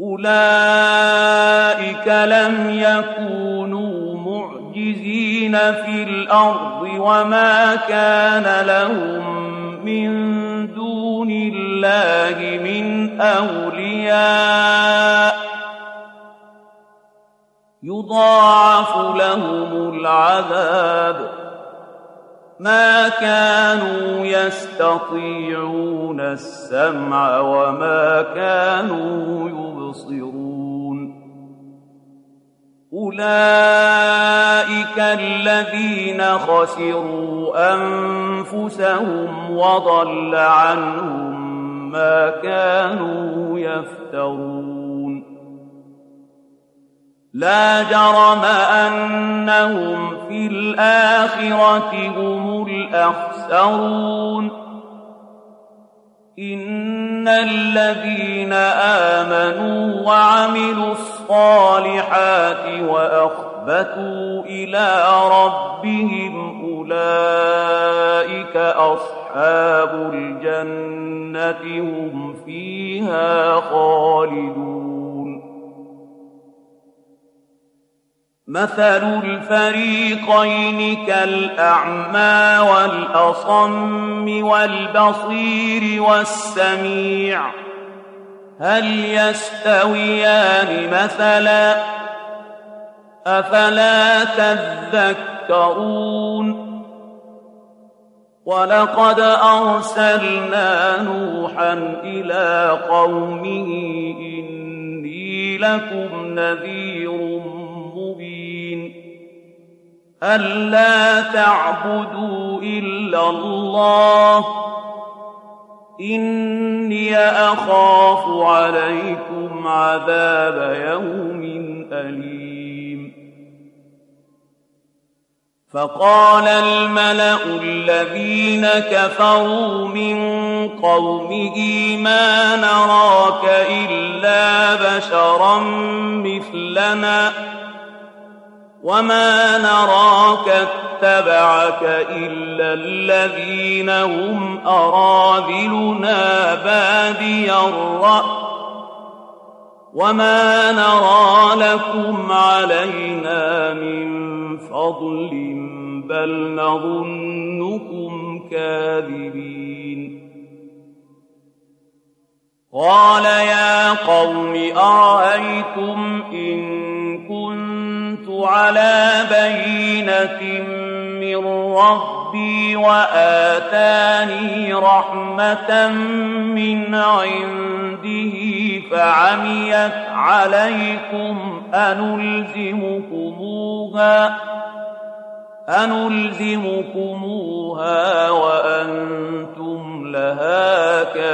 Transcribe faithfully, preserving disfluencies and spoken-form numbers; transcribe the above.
أولئك لم يكونوا معجزين في الأرض وما كان لهم من دون الله من أولياء يضاعف لهم العذاب ما كانوا يستطيعون السمع وما كانوا يبصرون أولئك الذين خسروا أنفسهم وضل عنهم ما كانوا يفترون لا جرم أنهم في الآخرة هم الأخسرون إن الذين آمنوا وعملوا الصالحات وأخبتوا إلى ربهم أولئك أصحاب الجنة هم فيها خالدون مثل الفريقين كالأعمى والأصم والبصير والسميع هل يستويان مثلا أفلا تذكرون ولقد أرسلنا نوحا إلى قومه إني لكم نذير مبين ألا تعبدوا إلا الله إني أخاف عليكم عذاب يوم أليم فقال الملأ الذين كفروا من قومه ما نراك إلا بشرا مثلنا وما نراك اتبعك إلا الذين هم أراذلنا بادي الرأي وما نرى لكم علينا من فضل بل نظنكم كاذبين قال يا قوم أرأيتم إن كنت على بينة من ربي وآتاني رحمة من عنده فعميت عليكم أنلزمكموها أنلزمكموها وأنتم لها كارهون